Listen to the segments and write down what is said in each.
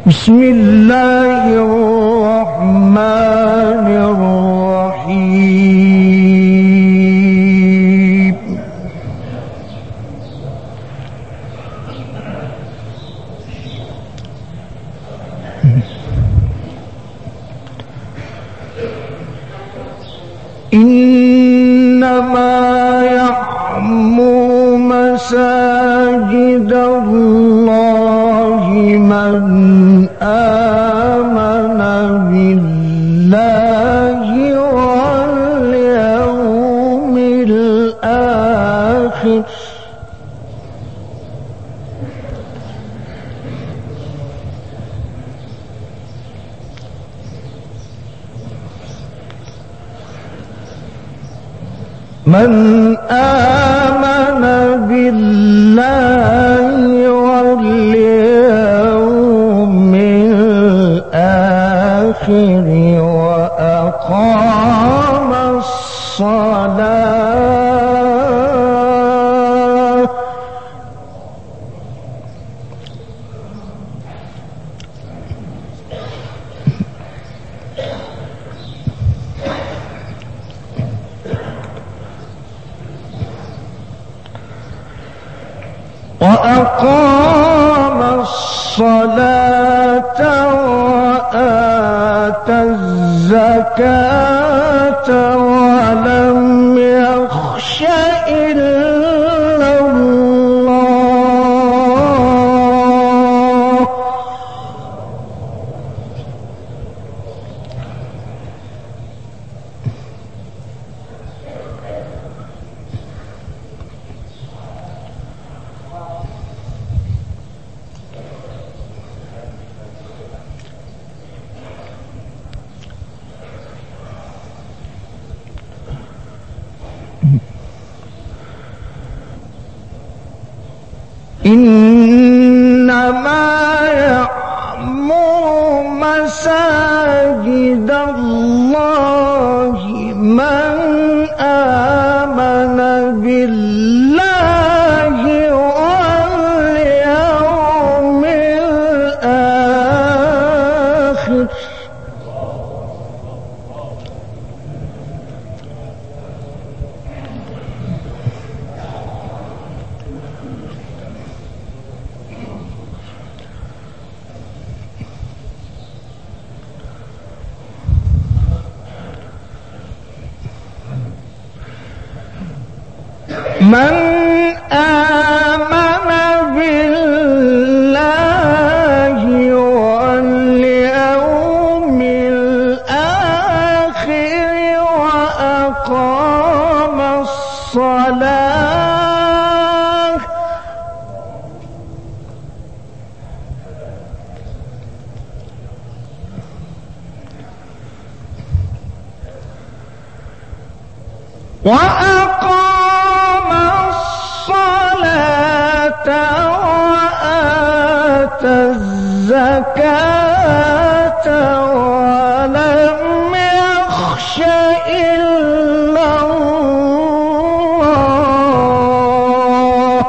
بسم الله الرحمن الرحيم. إنما يعمر مساجد الله من آمن بالله واليوم الآخر من آمن بالله واليوم الآخر وأقام الصلاة وآتى الزكاة ولم يخش إلا الله إنما يعمر مساجد الله من آمن بالله واليوم الآخر من آمن بالله واليوم الآخر وأقام الصلاة وآتى الزكاة ولم يخش إلا الله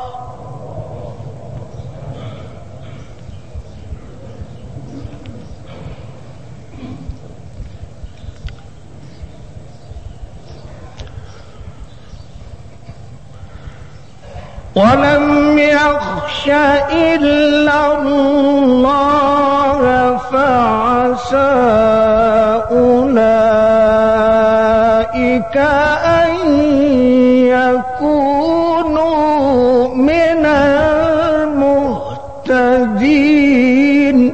ولم يخش إلا الله فعسى أولئك أن يكونوا من المهتدين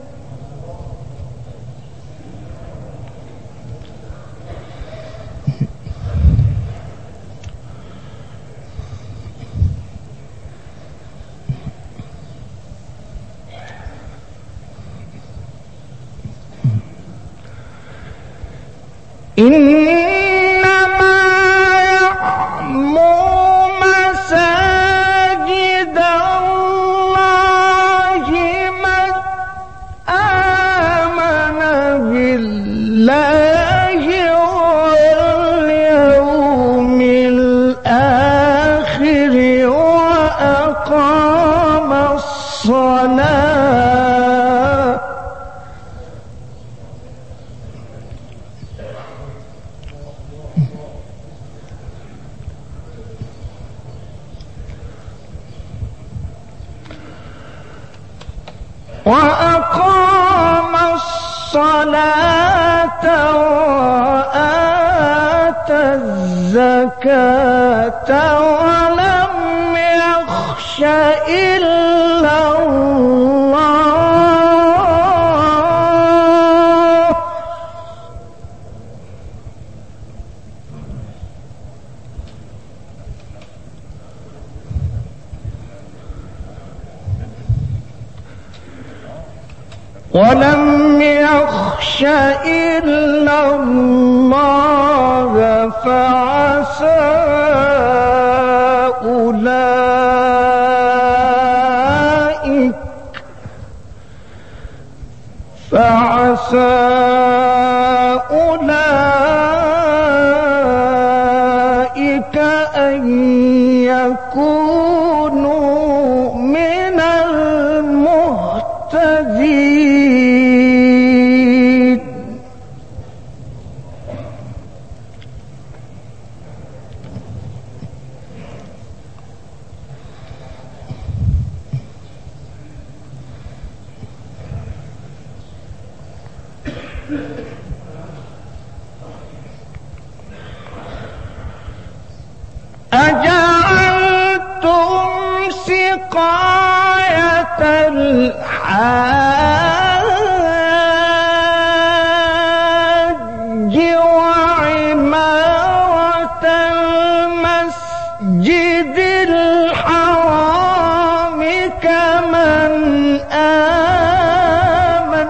إنما يعمر مساجد الله من آمن بالله واليوم الآخر وأقام الصلاة وأقام الصلاة وآتى الزكاة ولم يخش إلا الله فعسى أولئك أن يكونوا من المهتدين. أجعلتم سقاية الحاج وعمارة المسجد الحرام كمن آمن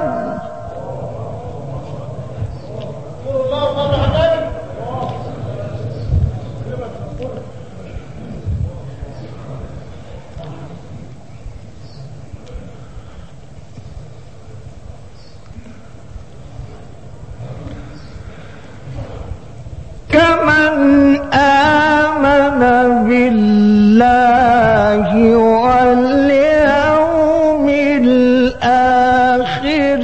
بالله واليوم الآخر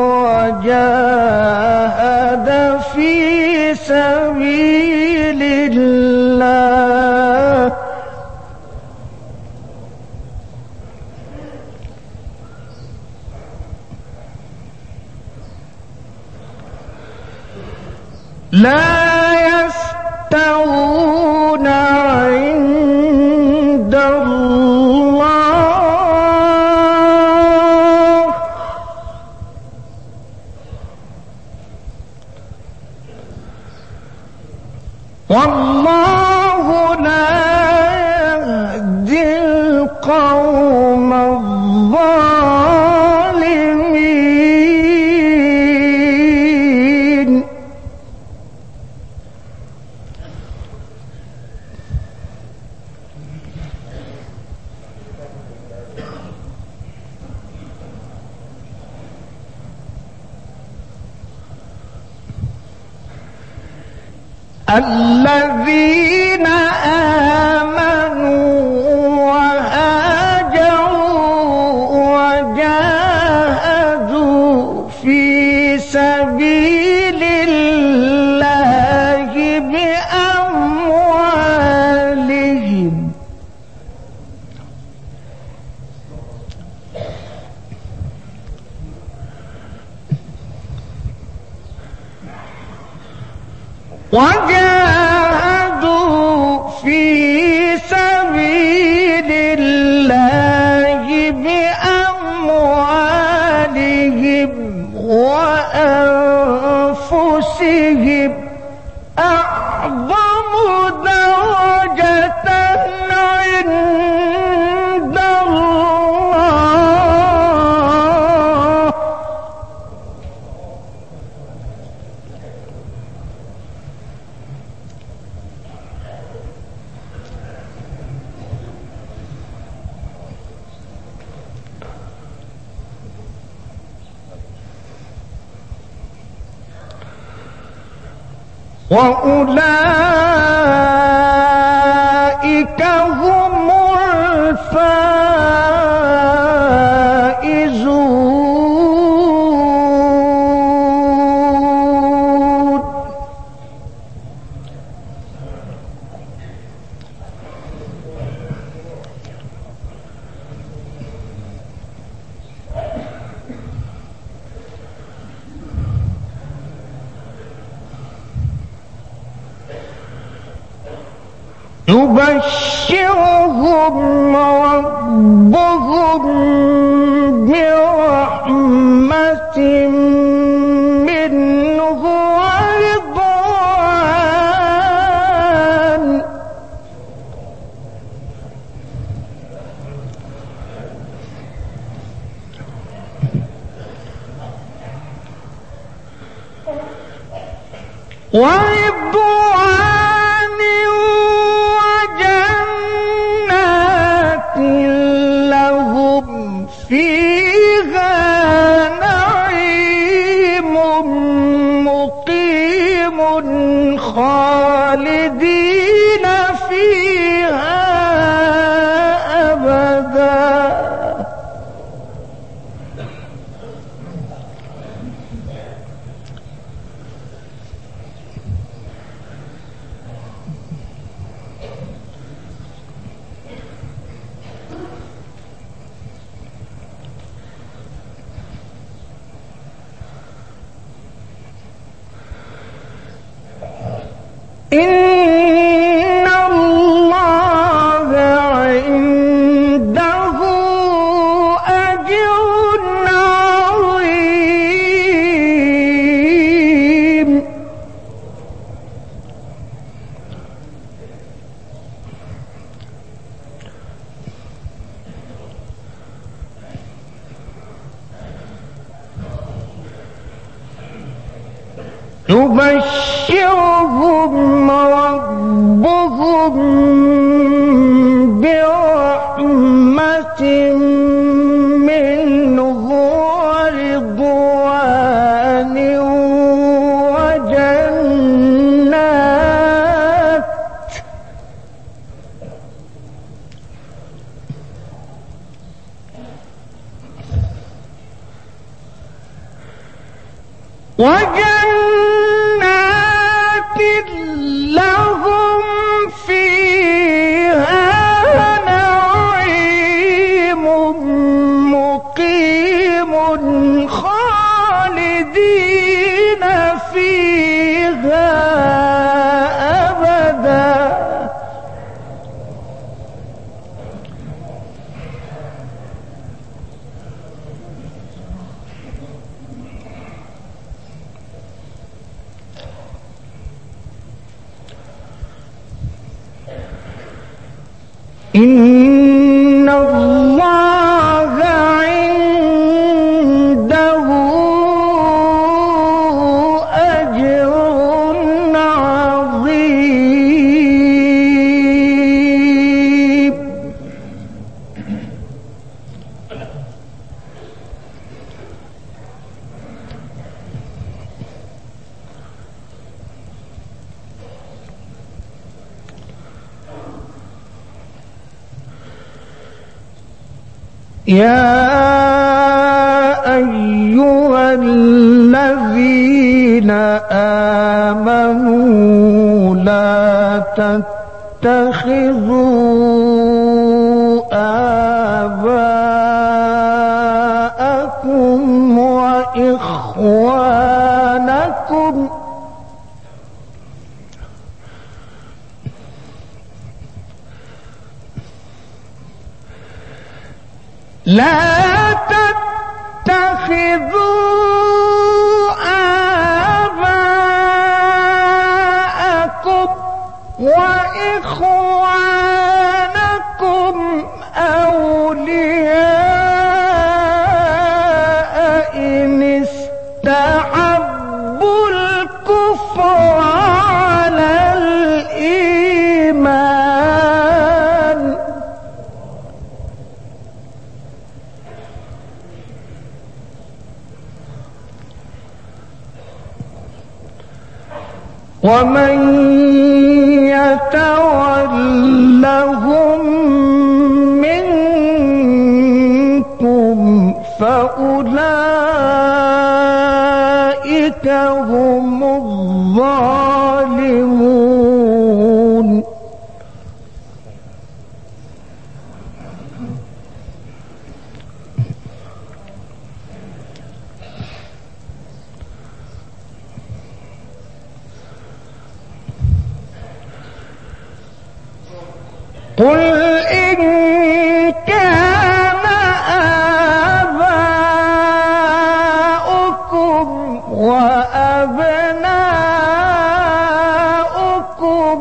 وجاهد في سبيل الله لا يستوون عند الله والله لا يهدي القوم الظالمين. الذين آمنوا وهاجروا وجاهدوا في سبيل الله بأموالهم وجاهدوا في سبيل الله بأموالهم وأنفسهم أعظم درجة عند الله وأولئك هم الفائزون. يبشرهم ربهم برحمة منه ورضوان وجنات لهم فيها نعيم مقيم خالدين فيها أبدا إن الله عنده أجر عظيم يبشرهم ربهم برحمة منه ورضوان وجنات لهم فيها نعيم مقيم خالدين فيها أبدا إن الله عنده أجر عظيم يا أيها الذين آمنوا لا تتخذوا آباءكم وإخوانكم لا تتخذوا آباءكم وإخوانكم أولياء إن استحبوا الكفر على الإيمان ومن يتولهم منكم فأولئك هم الظالمون قل إن كان آباؤكم وأبناؤكم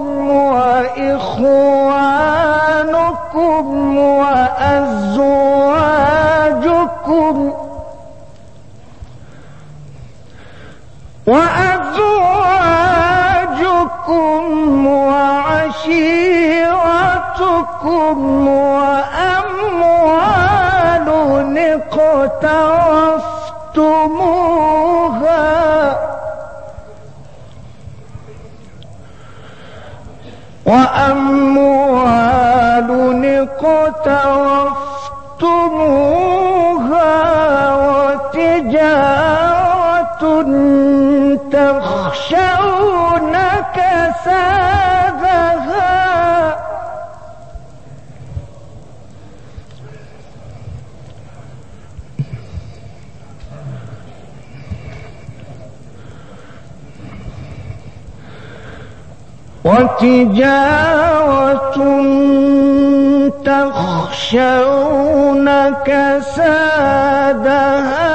وإخوانكم وأزواجكم وعشيرتكم وأموال اقترفتموها وتجارة تخشون كسادها تخشون كسادها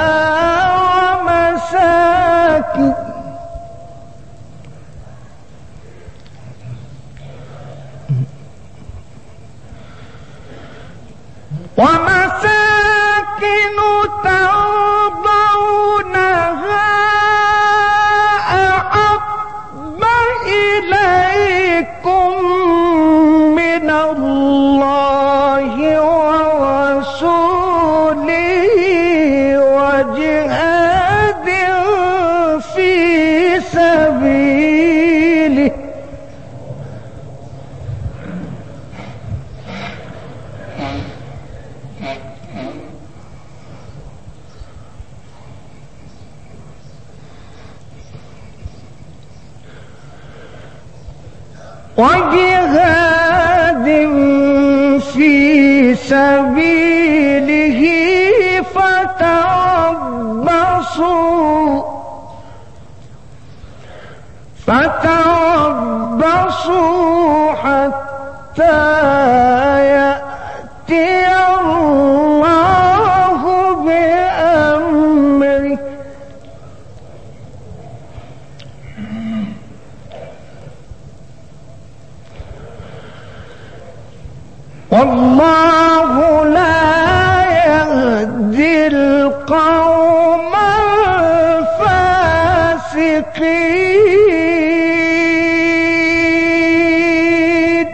ومساكن ترضونها أحب إليكم من الله ورسوله وجهاد في سبيله فتربصوا حتى يأتي الله بأمره والله لا يهدي القوم الفاسقين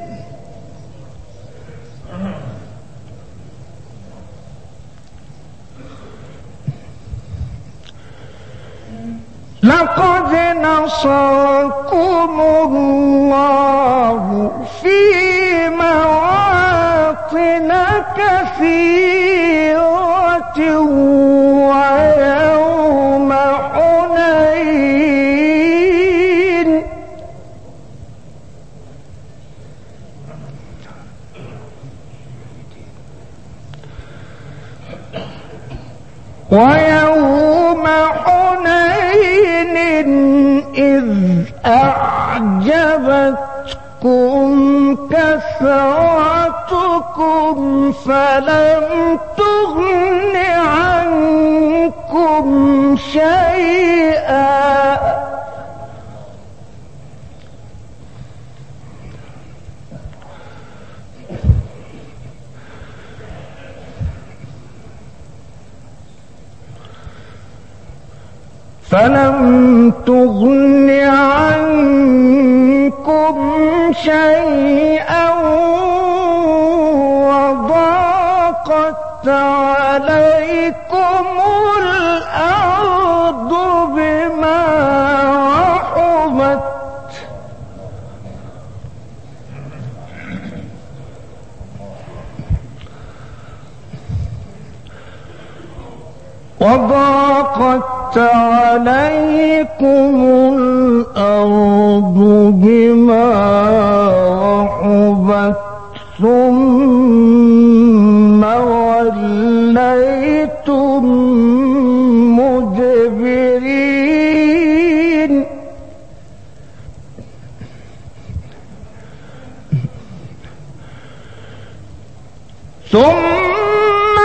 لقد نصركم الله في مواطن كثيرة ويوم حنين إذ أعجبتكم كثرتكم فلم تغن عنكم شيئا وضاقت عليكم الأرض بما رحبت ثم وليتم مدبرين ثم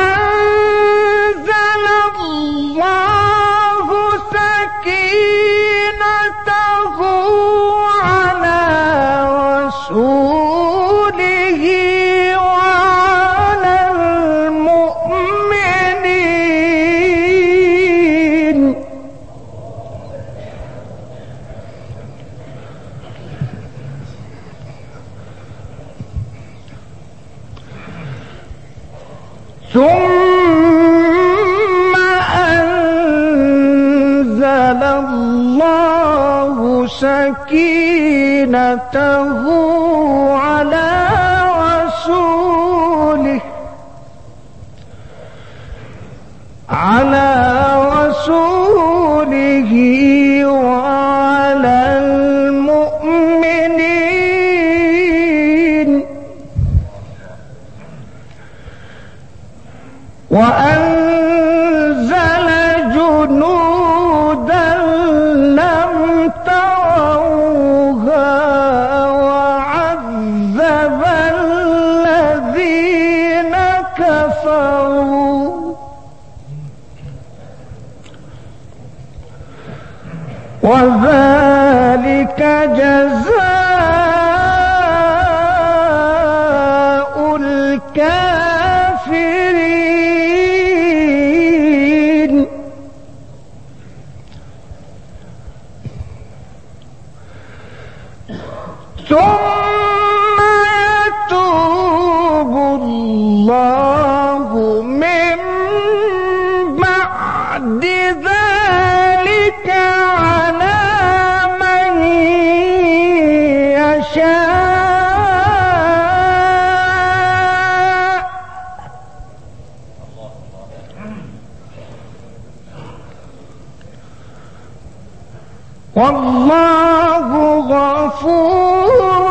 أنزل الله سكينته على رسوله وعلى المؤمنين ثم أنزل الله سكينته على رسوله وعلى المؤمنين وأنزل جنودا لم تروها وعذب الذين كفروا وذلك جزاء الكافرين ثم يتوب الله من بعد ذلك على من يشاء والله غفور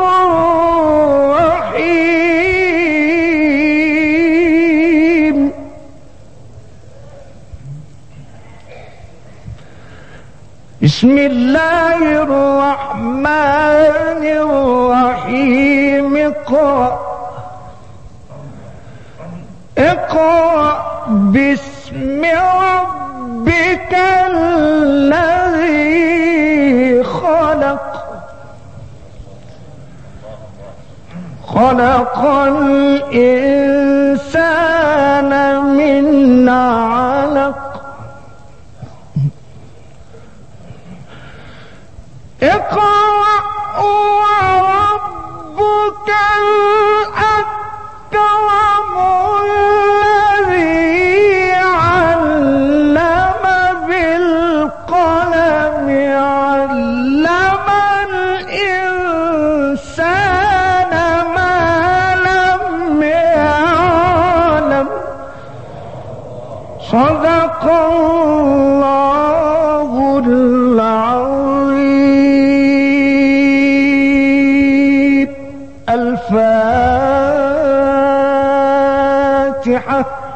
رحيم. بسم الله الرحمن الرحيم اقرأ باسم ربك الذي خلق الإنسان من علق اقرأ وربك الأكرم الذي علم بالقلم علم الإنسان ما لم يعلم صدق الله العظيم. الفاتحة.